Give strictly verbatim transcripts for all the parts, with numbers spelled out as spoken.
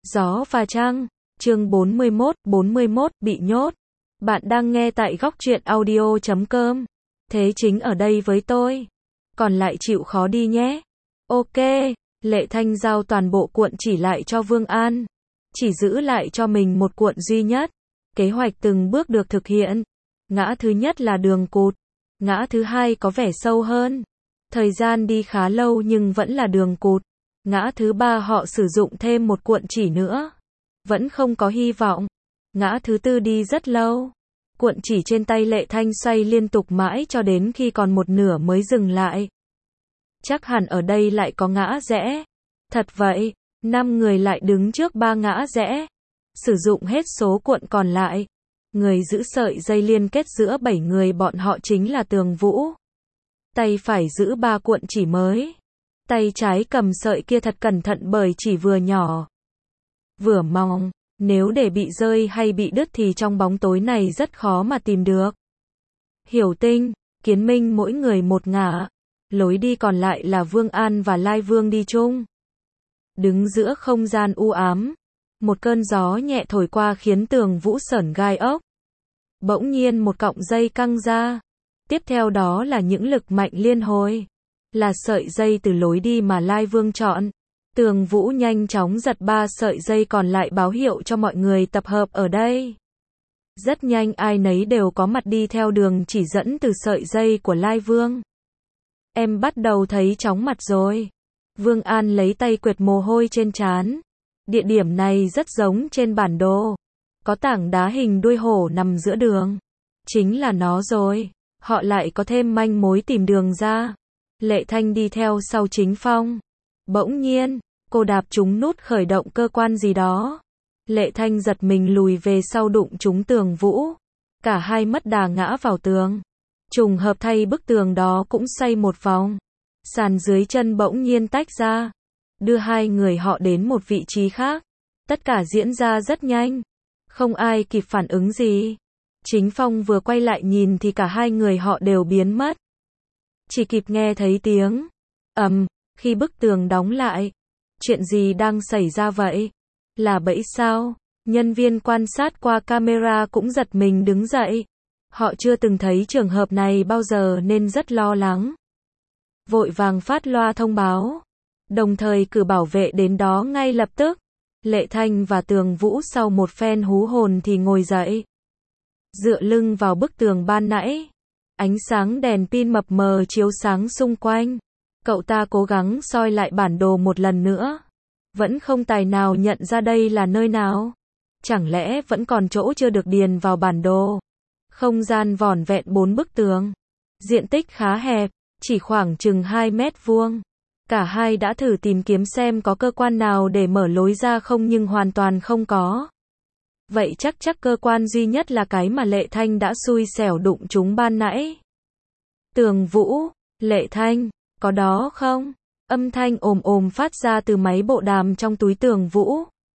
Gió và Trăng, chương bốn mươi mốt, bốn mươi mốt, bị nhốt. Bạn đang nghe tại góc truyện audio chấm com. Thế chính ở đây với tôi. Còn lại chịu khó đi nhé. Ok, Lệ Thanh giao toàn bộ cuộn chỉ lại cho Vương An. Chỉ giữ lại cho mình một cuộn duy nhất. Kế hoạch từng bước được thực hiện. Ngã thứ nhất là đường cụt. Ngã thứ hai có vẻ sâu hơn. Thời gian đi khá lâu nhưng vẫn là đường cụt. Ngã thứ ba họ sử dụng thêm một cuộn chỉ nữa. Vẫn không có hy vọng. Ngã thứ tư đi rất lâu. Cuộn chỉ trên tay Lệ Thanh xoay liên tục mãi cho đến khi còn một nửa mới dừng lại. Chắc hẳn ở đây lại có ngã rẽ. Thật vậy, năm người lại đứng trước ba ngã rẽ. Sử dụng hết số cuộn còn lại. Người giữ sợi dây liên kết giữa bảy người bọn họ chính là Tường Vũ. Tay phải giữ ba cuộn chỉ mới. Tay trái cầm sợi kia thật cẩn thận bởi chỉ vừa nhỏ, vừa mỏng, nếu để bị rơi hay bị đứt thì trong bóng tối này rất khó mà tìm được. Hiểu Tinh, Kiến Minh mỗi người một ngả, lối đi còn lại là Vương An và Lai Vương đi chung. Đứng giữa không gian u ám, một cơn gió nhẹ thổi qua khiến Tường Vũ sởn gai ốc. Bỗng nhiên một cọng dây căng ra, tiếp theo đó là những lực mạnh liên hồi. Là sợi dây từ lối đi mà Lai Vương chọn. Tường Vũ nhanh chóng giật ba sợi dây còn lại báo hiệu cho mọi người tập hợp ở đây. Rất nhanh ai nấy đều có mặt đi theo đường chỉ dẫn từ sợi dây của Lai Vương. Em bắt đầu thấy chóng mặt rồi. Vương An lấy tay quệt mồ hôi trên trán. Địa điểm này rất giống trên bản đồ. Có tảng đá hình đuôi hổ nằm giữa đường. Chính là nó rồi. Họ lại có thêm manh mối tìm đường ra. Lệ Thanh đi theo sau Chính Phong. Bỗng nhiên, cô đạp trúng nút khởi động cơ quan gì đó. Lệ Thanh giật mình lùi về sau đụng trúng Tường Vũ. Cả hai mất đà ngã vào tường. Trùng hợp thay bức tường đó cũng xoay một vòng. Sàn dưới chân bỗng nhiên tách ra. Đưa hai người họ đến một vị trí khác. Tất cả diễn ra rất nhanh. Không ai kịp phản ứng gì. Chính Phong vừa quay lại nhìn thì cả hai người họ đều biến mất. Chỉ kịp nghe thấy tiếng ầm khi bức tường đóng lại. Chuyện gì đang xảy ra vậy? Là bẫy sao? Nhân viên quan sát qua camera cũng giật mình đứng dậy. Họ chưa từng thấy trường hợp này bao giờ nên rất lo lắng. Vội vàng phát loa thông báo. Đồng thời cử bảo vệ đến đó ngay lập tức. Lệ Thanh và Tường Vũ sau một phen hú hồn thì ngồi dậy. Dựa lưng vào bức tường ban nãy. Ánh sáng đèn pin mập mờ chiếu sáng xung quanh. Cậu ta cố gắng soi lại bản đồ một lần nữa. Vẫn không tài nào nhận ra đây là nơi nào. Chẳng lẽ vẫn còn chỗ chưa được điền vào bản đồ. Không gian vỏn vẹn bốn bức tường. Diện tích khá hẹp, chỉ khoảng chừng hai mét vuông. Cả hai đã thử tìm kiếm xem có cơ quan nào để mở lối ra không nhưng hoàn toàn không có. Vậy chắc chắc cơ quan duy nhất là cái mà Lệ Thanh đã xui xẻo đụng chúng ban nãy. Tường Vũ, Lệ Thanh, có đó không? Âm thanh ồm ồm phát ra từ máy bộ đàm trong túi Tường Vũ.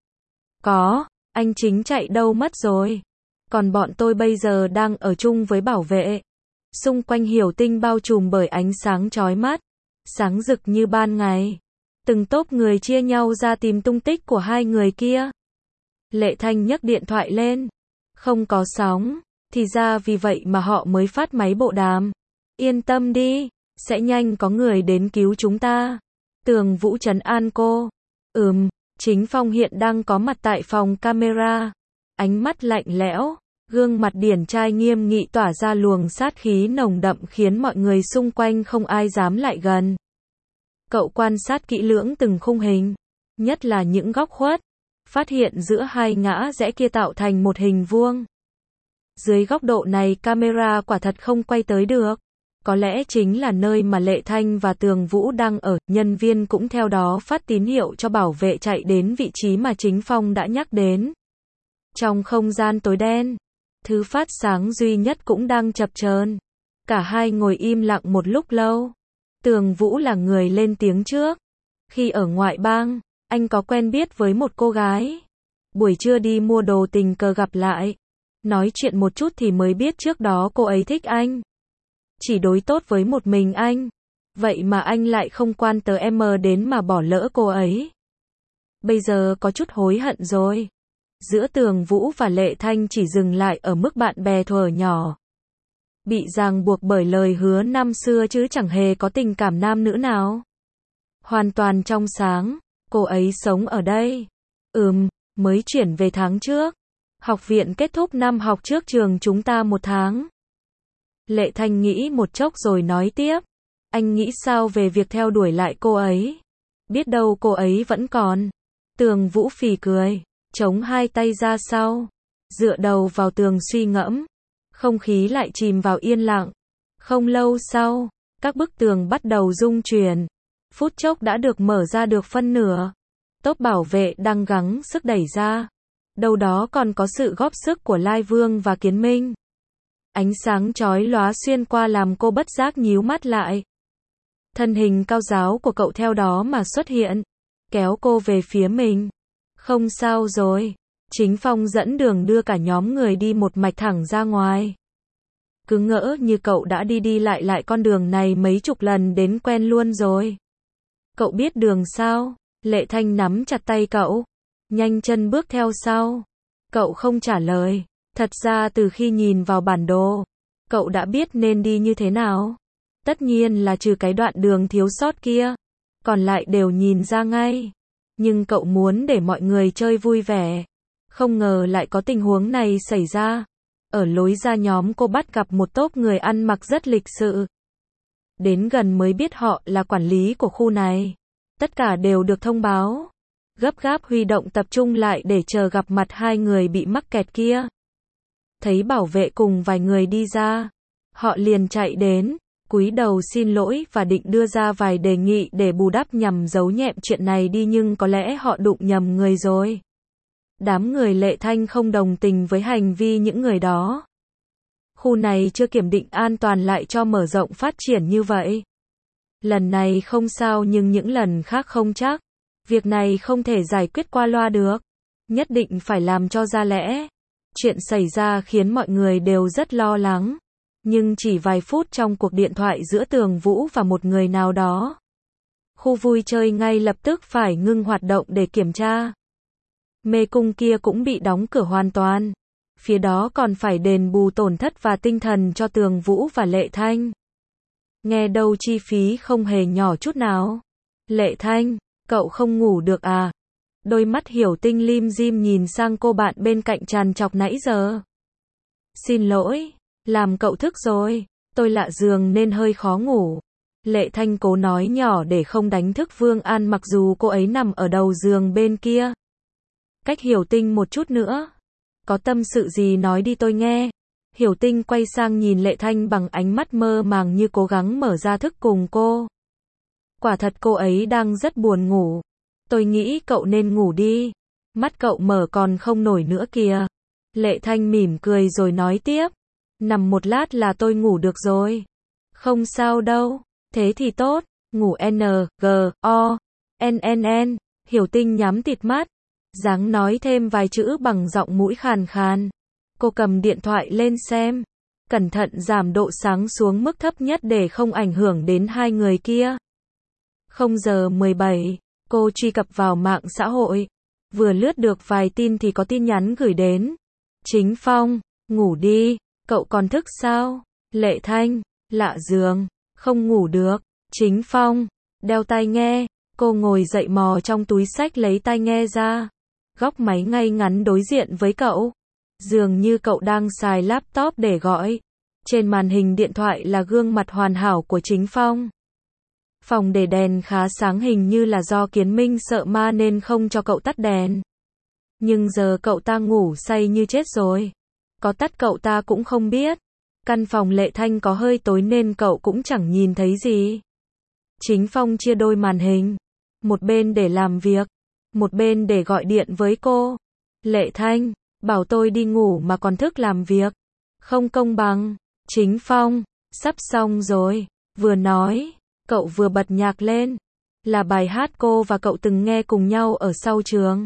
Có, anh Chính chạy đâu mất rồi. Còn bọn tôi bây giờ đang ở chung với bảo vệ. Xung quanh Hiểu Tinh bao trùm bởi ánh sáng chói mắt. Sáng rực như ban ngày. Từng tốp người chia nhau ra tìm tung tích của hai người kia. Lệ Thanh nhấc điện thoại lên. Không có sóng. Thì ra vì vậy mà họ mới phát máy bộ đàm. Yên tâm đi. Sẽ nhanh có người đến cứu chúng ta. Tường Vũ trấn an cô. Ừm, Chính Phong hiện đang có mặt tại phòng camera. Ánh mắt lạnh lẽo. Gương mặt điển trai nghiêm nghị tỏa ra luồng sát khí nồng đậm khiến mọi người xung quanh không ai dám lại gần. Cậu quan sát kỹ lưỡng từng khung hình. Nhất là những góc khuất. Phát hiện giữa hai ngã rẽ kia tạo thành một hình vuông. Dưới góc độ này camera quả thật không quay tới được. Có lẽ chính là nơi mà Lệ Thanh và Tường Vũ đang ở. Nhân viên cũng theo đó phát tín hiệu cho bảo vệ chạy đến vị trí mà Chính Phong đã nhắc đến. Trong không gian tối đen, thứ phát sáng duy nhất cũng đang chập chờn. Cả hai ngồi im lặng một lúc lâu. Tường Vũ là người lên tiếng trước. Khi ở ngoại bang, anh có quen biết với một cô gái. Buổi trưa đi mua đồ tình cờ gặp lại. Nói chuyện một chút thì mới biết trước đó cô ấy thích anh. Chỉ đối tốt với một mình anh. Vậy mà anh lại không quan tới em đến mà bỏ lỡ cô ấy. Bây giờ có chút hối hận rồi. Giữa Tường Vũ và Lệ Thanh chỉ dừng lại ở mức bạn bè thuở nhỏ. Bị ràng buộc bởi lời hứa năm xưa chứ chẳng hề có tình cảm nam nữ nào. Hoàn toàn trong sáng, cô ấy sống ở đây. Ừm, mới chuyển về tháng trước. Học viện kết thúc năm học trước trường chúng ta một tháng. Lệ Thanh nghĩ một chốc rồi nói tiếp. Anh nghĩ sao về việc theo đuổi lại cô ấy? Biết đâu cô ấy vẫn còn. Tường Vũ phì cười, chống hai tay ra sau, dựa đầu vào tường suy ngẫm. Không khí lại chìm vào yên lặng. Không lâu sau, các bức tường bắt đầu rung chuyển. Phút chốc đã được mở ra được phân nửa. Tốp bảo vệ đang gắng sức đẩy ra. Đâu đó còn có sự góp sức của Lai Vương và Kiến Minh. Ánh sáng chói lóa xuyên qua làm cô bất giác nhíu mắt lại. Thân hình cao ráo của cậu theo đó mà xuất hiện, kéo cô về phía mình. Không sao rồi. Chính Phong dẫn đường đưa cả nhóm người đi một mạch thẳng ra ngoài. Cứ ngỡ như cậu đã đi đi lại lại con đường này mấy chục lần đến quen luôn rồi. Cậu biết đường sao? Lệ Thanh nắm chặt tay cậu, nhanh chân bước theo sau. Cậu không trả lời. Thật ra từ khi nhìn vào bản đồ, cậu đã biết nên đi như thế nào. Tất nhiên là trừ cái đoạn đường thiếu sót kia, còn lại đều nhìn ra ngay. Nhưng cậu muốn để mọi người chơi vui vẻ. Không ngờ lại có tình huống này xảy ra. Ở lối ra nhóm cô bắt gặp một tốp người ăn mặc rất lịch sự. Đến gần mới biết họ là quản lý của khu này. Tất cả đều được thông báo. Gấp gáp huy động tập trung lại để chờ gặp mặt hai người bị mắc kẹt kia. Thấy bảo vệ cùng vài người đi ra, họ liền chạy đến, cúi đầu xin lỗi và định đưa ra vài đề nghị để bù đắp nhằm giấu nhẹm chuyện này đi, nhưng có lẽ họ đụng nhầm người rồi. Đám người Lệ Thanh không đồng tình với hành vi những người đó. Khu này chưa kiểm định an toàn lại cho mở rộng phát triển như vậy. Lần này không sao nhưng những lần khác không chắc. Việc này không thể giải quyết qua loa được. Nhất định phải làm cho ra lẽ. Chuyện xảy ra khiến mọi người đều rất lo lắng. Nhưng chỉ vài phút trong cuộc điện thoại giữa Tường Vũ và một người nào đó, khu vui chơi ngay lập tức phải ngưng hoạt động để kiểm tra. Mê cung kia cũng bị đóng cửa hoàn toàn. Phía đó còn phải đền bù tổn thất và tinh thần cho Tường Vũ và Lệ Thanh. Nghe đâu chi phí không hề nhỏ chút nào. Lệ Thanh, cậu không ngủ được à? Đôi mắt Hiểu Tinh lim dim nhìn sang cô bạn bên cạnh tràn trọc nãy giờ. Xin lỗi, làm cậu thức rồi. Tôi lạ giường nên hơi khó ngủ. Lệ Thanh cố nói nhỏ để không đánh thức Vương An mặc dù cô ấy nằm ở đầu giường bên kia. Cách Hiểu Tinh một chút nữa. Có tâm sự gì nói đi tôi nghe. Hiểu Tinh quay sang nhìn Lệ Thanh bằng ánh mắt mơ màng như cố gắng mở ra thức cùng cô. Quả thật cô ấy đang rất buồn ngủ. Tôi nghĩ cậu nên ngủ đi. Mắt cậu mở còn không nổi nữa kìa. Lệ Thanh mỉm cười rồi nói tiếp. Nằm một lát là tôi ngủ được rồi. Không sao đâu. Thế thì tốt. Ngủ N, G, O, N N N. Hiểu Tinh nhắm tịt mắt. Dáng nói thêm vài chữ bằng giọng mũi khàn khàn. Cô cầm điện thoại lên xem. Cẩn thận giảm độ sáng xuống mức thấp nhất để không ảnh hưởng đến hai người kia. không giờ mười bảy. Cô truy cập vào mạng xã hội. Vừa lướt được vài tin thì có tin nhắn gửi đến. Chính Phong, ngủ đi, cậu còn thức sao? Lệ Thanh, lạ giường, không ngủ được. Chính Phong, đeo tai nghe. Cô ngồi dậy mò trong túi xách lấy tai nghe ra. Góc máy ngay ngắn đối diện với cậu. Dường như cậu đang xài laptop để gọi. Trên màn hình điện thoại là gương mặt hoàn hảo của Chính Phong. Phòng để đèn khá sáng, hình như là do Kiến Minh sợ ma nên không cho cậu tắt đèn. Nhưng giờ cậu ta ngủ say như chết rồi. Có tắt cậu ta cũng không biết. Căn phòng Lệ Thanh có hơi tối nên cậu cũng chẳng nhìn thấy gì. Chính Phong chia đôi màn hình. Một bên để làm việc, một bên để gọi điện với cô. Lệ Thanh, bảo tôi đi ngủ mà còn thức làm việc. Không công bằng. Chính Phong, sắp xong rồi. Vừa nói, cậu vừa bật nhạc lên. Là bài hát cô và cậu từng nghe cùng nhau ở sau trường.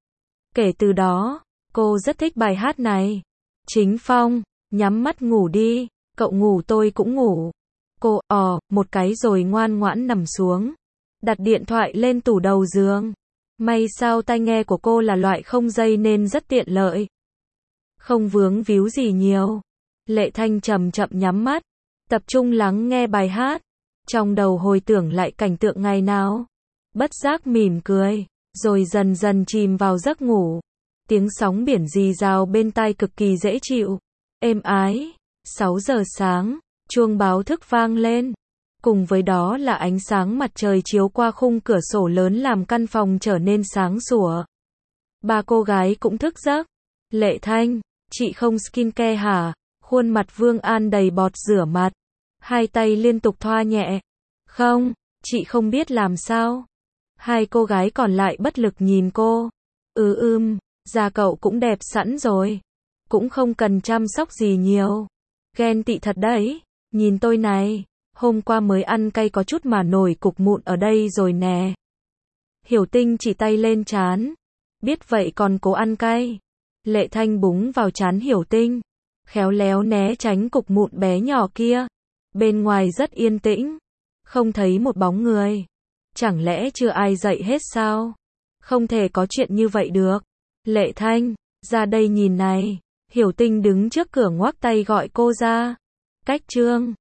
Kể từ đó, cô rất thích bài hát này. Chính Phong, nhắm mắt ngủ đi. Cậu ngủ tôi cũng ngủ. Cô ò một cái rồi ngoan ngoãn nằm xuống. Đặt điện thoại lên tủ đầu giường. May sao tai nghe của cô là loại không dây nên rất tiện lợi. Không vướng víu gì nhiều. Lệ Thanh chậm chậm nhắm mắt, tập trung lắng nghe bài hát. Trong đầu hồi tưởng lại cảnh tượng ngày nào. Bất giác mỉm cười, rồi dần dần chìm vào giấc ngủ. Tiếng sóng biển rì rào bên tai cực kỳ dễ chịu, êm ái. sáu giờ sáng, chuông báo thức vang lên. Cùng với đó là ánh sáng mặt trời chiếu qua khung cửa sổ lớn làm căn phòng trở nên sáng sủa. Ba cô gái cũng thức giấc. Lệ Thanh, chị không skincare hả? Khuôn mặt Vương An đầy bọt rửa mặt. Hai tay liên tục thoa nhẹ. Không, chị không biết làm sao. Hai cô gái còn lại bất lực nhìn cô. Ừ ưm, da cậu cũng đẹp sẵn rồi. Cũng không cần chăm sóc gì nhiều. Ghen tị thật đấy. Nhìn tôi này. Hôm qua mới ăn cay có chút mà nổi cục mụn ở đây rồi nè. Hiểu Tinh chỉ tay lên trán. Biết vậy còn cố ăn cay. Lệ Thanh búng vào trán Hiểu Tinh. Khéo léo né tránh cục mụn bé nhỏ kia. Bên ngoài rất yên tĩnh. Không thấy một bóng người. Chẳng lẽ chưa ai dậy hết sao? Không thể có chuyện như vậy được. Lệ Thanh, ra đây nhìn này. Hiểu Tinh đứng trước cửa ngoắc tay gọi cô ra. Cách trương.